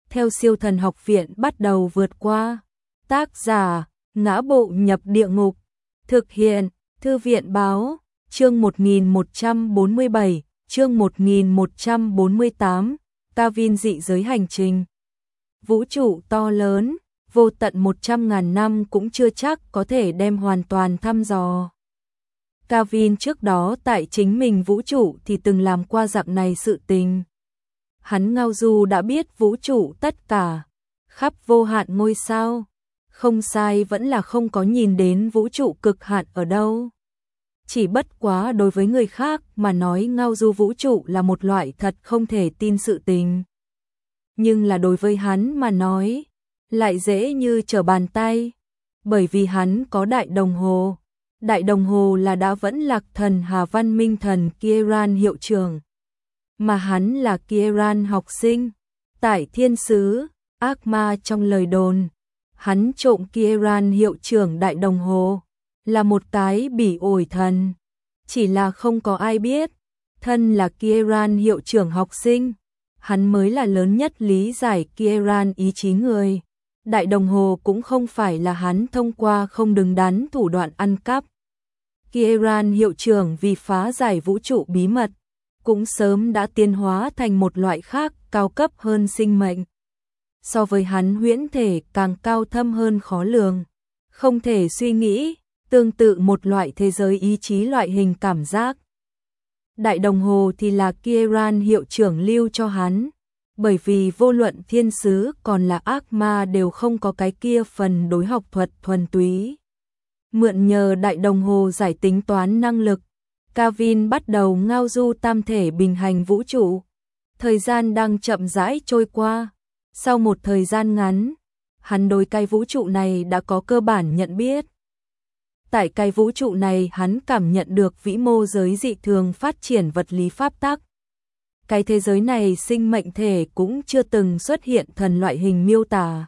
theo siêu thần học viện bắt đầu vượt qua. Tác giả, Ngã Bộ Nhập Địa Ngục. Thực hiện, Thư viện Báo. Chương 1147, chương 1148, Kavin dị giới hành trình. Vũ trụ to lớn, vô tận 100.000 năm cũng chưa chắc có thể đem hoàn toàn thăm dò. Kavin trước đó tại chính mình vũ trụ thì từng làm qua dạng này sự tình. Hắn ngao du đã biết vũ trụ tất cả, khắp vô hạn ngôi sao. Không sai, vẫn là không có nhìn đến vũ trụ cực hạn ở đâu. Chỉ bất quá đối với người khác mà nói ngao du vũ trụ là một loại thật không thể tin sự tình. Nhưng là đối với hắn mà nói, lại dễ như trở bàn tay. Bởi vì hắn có đại đồng hồ. Đại đồng hồ là đã vẫn lạc thần Hà Văn Minh thần Kieran hiệu trưởng. Mà hắn là Kieran học sinh. Tại thiên sứ, ác ma trong lời đồn. Hắn trộm Kieran hiệu trưởng đại đồng hồ. Là một cái bỉ ổi thần. Chỉ là không có ai biết. Thân là Kieran hiệu trưởng học sinh. Hắn mới là lớn nhất lý giải Kieran ý chí người. Đại đồng hồ cũng không phải là hắn thông qua không đứng đắn thủ đoạn ăn cắp. Kieran hiệu trưởng vì phá giải vũ trụ bí mật, cũng sớm đã tiến hóa thành một loại khác cao cấp hơn sinh mệnh. So với hắn huyễn thể càng cao thâm hơn khó lường, không thể suy nghĩ, tương tự một loại thế giới ý chí loại hình cảm giác. Đại đồng hồ thì là Kieran hiệu trưởng lưu cho hắn, bởi vì vô luận thiên sứ còn là ác ma đều không có cái kia phần đối học thuật thuần túy. Mượn nhờ đại đồng hồ giải tính toán năng lực, Kavin bắt đầu ngao du tam thể bình hành vũ trụ. Thời gian đang chậm rãi trôi qua. Sau một thời gian ngắn, hắn đối cái vũ trụ này đã có cơ bản nhận biết. Tại cái vũ trụ này hắn cảm nhận được vĩ mô giới dị thường phát triển vật lý pháp tắc. Cái thế giới này sinh mệnh thể cũng chưa từng xuất hiện thần loại hình miêu tả.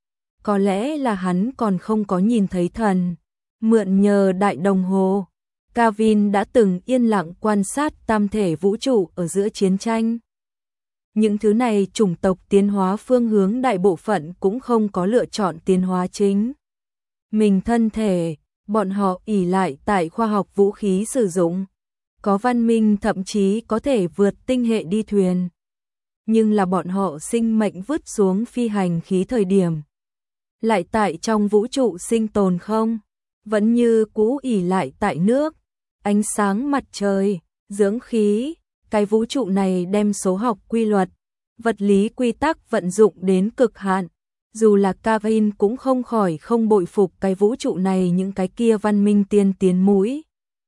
Có lẽ là hắn còn không có nhìn thấy thần. Mượn nhờ đại đồng hồ, Kavin đã từng yên lặng quan sát tam thể vũ trụ ở giữa chiến tranh. Những thứ này chủng tộc tiến hóa phương hướng đại bộ phận cũng không có lựa chọn tiến hóa chính mình thân thể, bọn họ ỷ lại tại khoa học vũ khí sử dụng. Có văn minh thậm chí có thể vượt tinh hệ đi thuyền. Nhưng là bọn họ sinh mệnh vứt xuống phi hành khí thời điểm. Lại tại trong vũ trụ sinh tồn không? Vẫn như cũ ỷ lại tại nước, ánh sáng mặt trời, dưỡng khí. Cái vũ trụ này đem số học quy luật, vật lý quy tắc vận dụng đến cực hạn. Dù là Kavin cũng không khỏi không bội phục cái vũ trụ này những cái kia văn minh tiên tiến mũi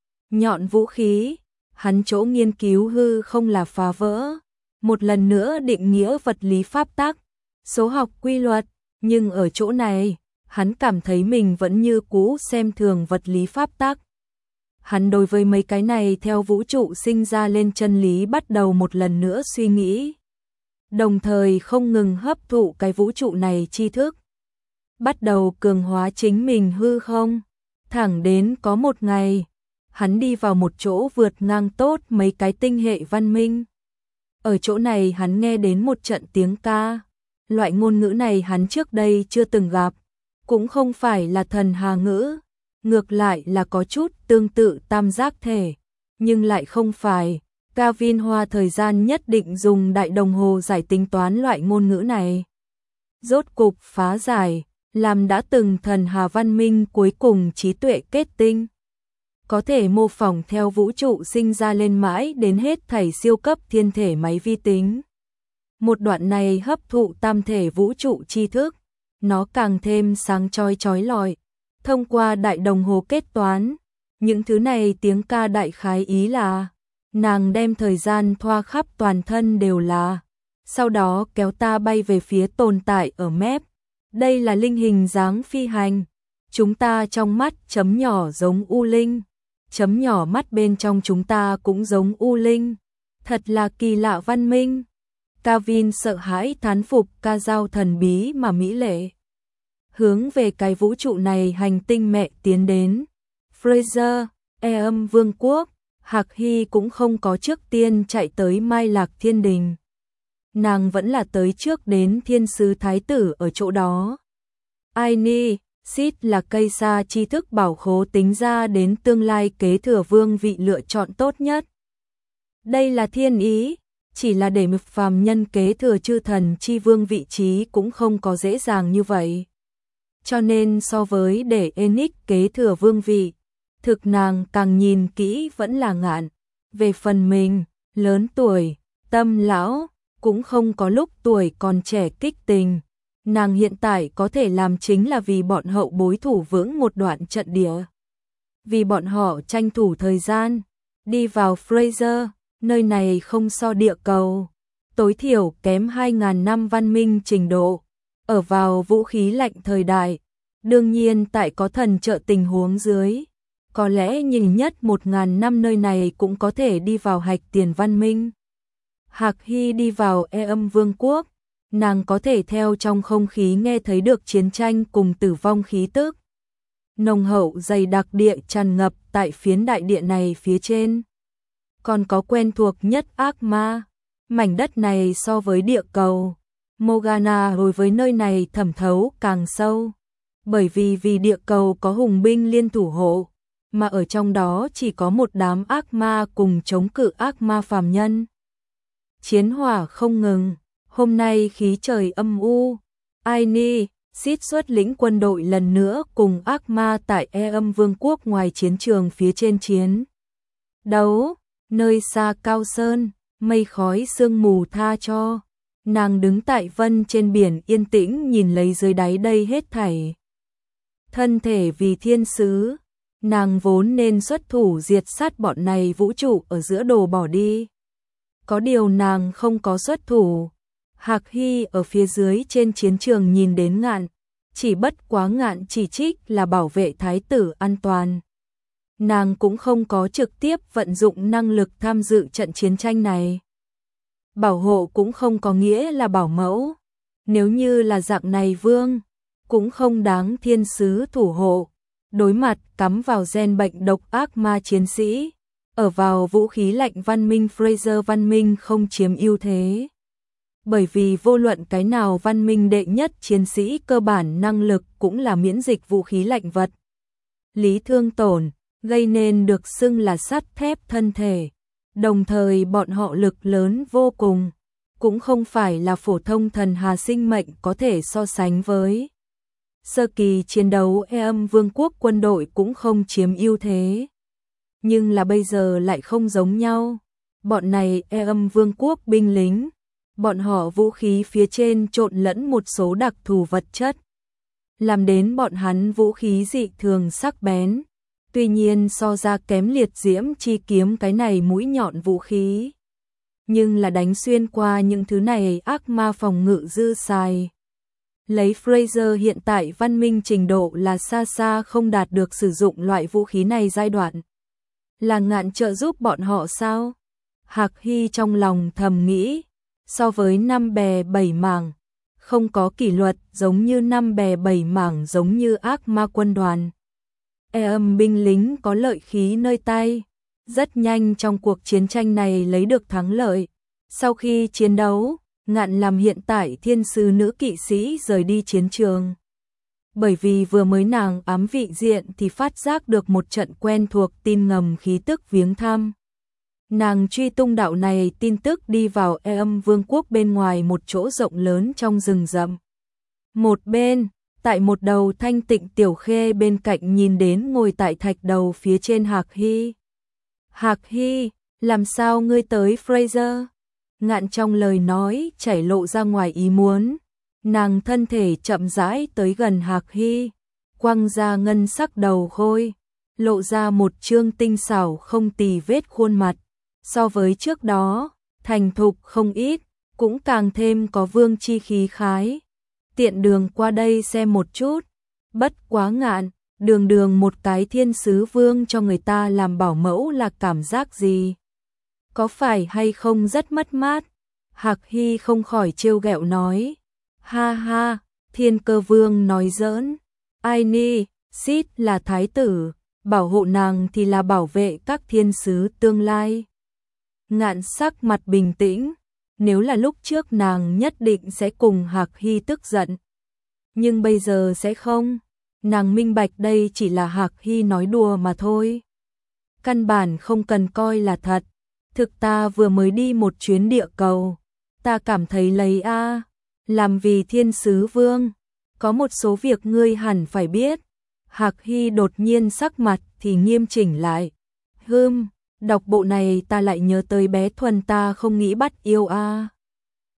nhọn vũ khí. Hắn chỗ nghiên cứu hư không là phá vỡ, một lần nữa định nghĩa vật lý pháp tắc, số học quy luật, nhưng ở chỗ này, hắn cảm thấy mình vẫn như cũ xem thường vật lý pháp tắc. Hắn đối với mấy cái này theo vũ trụ sinh ra lên chân lý bắt đầu một lần nữa suy nghĩ, đồng thời không ngừng hấp thụ cái vũ trụ này tri thức, bắt đầu cường hóa chính mình hư không, thẳng đến có một ngày hắn đi vào một chỗ vượt ngang tốt mấy cái tinh hệ văn minh. Ở chỗ này hắn nghe đến một trận tiếng ca. Loại ngôn ngữ này hắn trước đây chưa từng gặp. Cũng không phải là thần hà ngữ. Ngược lại là có chút tương tự tam giác thể. Nhưng lại không phải. Kavin hoa thời gian nhất định dùng đại đồng hồ giải tính toán loại ngôn ngữ này. Rốt cục phá giải. Làm đã từng thần hà văn minh cuối cùng trí tuệ kết tinh. Có thể mô phỏng theo vũ trụ sinh ra lên mãi đến hết thảy siêu cấp thiên thể máy vi tính. Một đoạn này hấp thụ tam thể vũ trụ tri thức, nó càng thêm sáng chói lọi. Thông qua đại đồng hồ kết toán, những thứ này tiếng ca đại khái ý là, nàng đem thời gian thoa khắp toàn thân đều là, sau đó kéo ta bay về phía tồn tại ở mép. Đây là linh hình dáng phi hành. Chúng ta trong mắt chấm nhỏ giống U Linh. Chấm nhỏ mắt bên trong chúng ta cũng giống U Linh. Thật là kỳ lạ văn minh. Kavin sợ hãi thán phục ca dao thần bí mà mỹ lệ. Hướng về cái vũ trụ này hành tinh mẹ tiến đến. Fraser, Eâm Vương quốc, Hạc Hy cũng không có trước tiên chạy tới Mai Lạc Thiên Đình. nàng vẫn là tới trước đến thiên sứ thái tử ở chỗ đó. Aini, Sid là cây sa tri thức bảo khố tính ra đến tương lai kế thừa vương vị lựa chọn tốt nhất. Đây là thiên ý, chỉ là để một phàm nhân kế thừa chư thần chi vương vị trí cũng không có dễ dàng như vậy. Cho nên so với để Enix kế thừa vương vị, thực nàng càng nhìn kỹ vẫn là Ngạn. Về phần mình, lớn tuổi, tâm lão, cũng không có lúc tuổi còn trẻ kích tình. Nàng hiện tại có thể làm chính là vì bọn hậu bối thủ vững một đoạn trận địa. Vì bọn họ tranh thủ thời gian, đi vào Fraser, nơi này không so địa cầu. Tối thiểu kém 2.000 năm văn minh trình độ, ở vào vũ khí lạnh thời đại. Đương nhiên tại có thần trợ tình huống dưới, có lẽ nhìn nhất 1.000 năm nơi này cũng có thể đi vào hạch tiền văn minh. Hạc Hy đi vào Âm Vương quốc, nàng có thể theo trong không khí nghe thấy được chiến tranh cùng tử vong khí tức. Nồng hậu dày đặc địa tràn ngập tại phiến đại địa này phía trên. Còn có quen thuộc nhất ác ma, mảnh đất này so với địa cầu. Morgana đối với nơi này thẩm thấu càng sâu. Bởi vì địa cầu có hùng binh liên thủ hộ, mà ở trong đó chỉ có một đám ác ma cùng chống cự ác ma phàm nhân. Chiến hỏa không ngừng, hôm nay khí trời âm u. Aini, Sid xuất lĩnh quân đội lần nữa cùng ác ma tại Âm Vương quốc ngoài chiến trường phía trên chiến đấu, nơi xa cao sơn, mây khói sương mù tha cho. Nàng đứng tại vân trên biển yên tĩnh nhìn lấy dưới đáy đây hết thảy. Thân thể vì thiên sứ, nàng vốn nên xuất thủ diệt sát bọn này vũ trụ ở giữa đồ bỏ đi. Có điều nàng không có xuất thủ. Hạc Hy ở phía dưới trên chiến trường nhìn đến Ngạn, chỉ bất quá Ngạn chỉ trích là bảo vệ thái tử an toàn. Nàng cũng không có trực tiếp vận dụng năng lực tham dự trận chiến tranh này. Bảo hộ cũng không có nghĩa là bảo mẫu. Nếu như là dạng này vương, cũng không đáng thiên sứ thủ hộ. Đối mặt cắm vào gen bệnh độc ác ma chiến sĩ, ở vào vũ khí lạnh văn minh Fraser văn minh không chiếm ưu thế. Bởi vì vô luận cái nào văn minh đệ nhất chiến sĩ cơ bản năng lực cũng là miễn dịch vũ khí lạnh vật lý thương tổn, gây nên được xưng là sắt thép thân thể. Đồng thời bọn họ lực lớn vô cùng, cũng không phải là phổ thông thần hà sinh mệnh có thể so sánh với. Sơ kỳ chiến đấu Âm Vương quốc quân đội cũng không chiếm ưu thế. Nhưng là bây giờ lại không giống nhau. Bọn này Âm Vương quốc binh lính, bọn họ vũ khí phía trên trộn lẫn một số đặc thù vật chất, làm đến bọn hắn vũ khí dị thường sắc bén. Tuy nhiên so ra kém liệt diễm chi kiếm cái này mũi nhọn vũ khí. Nhưng là đánh xuyên qua những thứ này ác ma phòng ngự dư xài. Lấy Fraser hiện tại văn minh trình độ là xa xa không đạt được sử dụng loại vũ khí này giai đoạn. Là Ngạn trợ giúp bọn họ sao? Hạc Hy trong lòng thầm nghĩ, so với năm bè bảy mảng, không có kỷ luật giống như năm bè bảy mảng giống như ác ma quân đoàn. Âm binh lính có lợi khí nơi tay, rất nhanh trong cuộc chiến tranh này lấy được thắng lợi. Sau khi chiến đấu, Ngạn làm hiện tại thiên sứ nữ kỵ sĩ rời đi chiến trường. Bởi vì vừa mới nàng ám vị diện thì phát giác được một trận quen thuộc tin ngầm khí tức viếng thăm. Nàng truy tung đạo này tin tức đi vào Âm Vương quốc bên ngoài một chỗ rộng lớn trong rừng rậm. Một bên, tại một đầu thanh tịnh tiểu khê bên cạnh nhìn đến ngồi tại thạch đầu phía trên Hạc Hy. Hạc Hy, làm sao ngươi tới Fraser? Ngạn trong lời nói chảy lộ ra ngoài ý muốn. Nàng thân thể chậm rãi tới gần Hạc Hy, quăng ra ngân sắc đầu khôi, lộ ra một trương tinh xảo không tì vết khuôn mặt. So với trước đó, thành thục không ít, cũng càng thêm có vương chi khí khái. Tiện đường qua đây xem một chút. Bất quá Ngạn, đường một cái thiên sứ vương cho người ta làm bảo mẫu là cảm giác gì? Có phải hay không rất mất mát? Hạc Hy không khỏi trêu ghẹo nói. Ha ha, thiên cơ vương nói giỡn. Aini, Sid là thái tử, bảo hộ nàng thì là bảo vệ các thiên sứ tương lai. Ngạn sắc mặt bình tĩnh, nếu là lúc trước nàng nhất định sẽ cùng Hạc Hy tức giận. Nhưng bây giờ sẽ không, nàng minh bạch đây chỉ là Hạc Hy nói đùa mà thôi. Căn bản không cần coi là thật, thực ta vừa mới đi một chuyến địa cầu, ta cảm thấy lấy làm vì thiên sứ vương, có một số việc ngươi hẳn phải biết. Hạc Hy đột nhiên sắc mặt thì nghiêm chỉnh lại. Đọc bộ này ta lại nhớ tới bé Thuần ta không nghĩ bắt yêu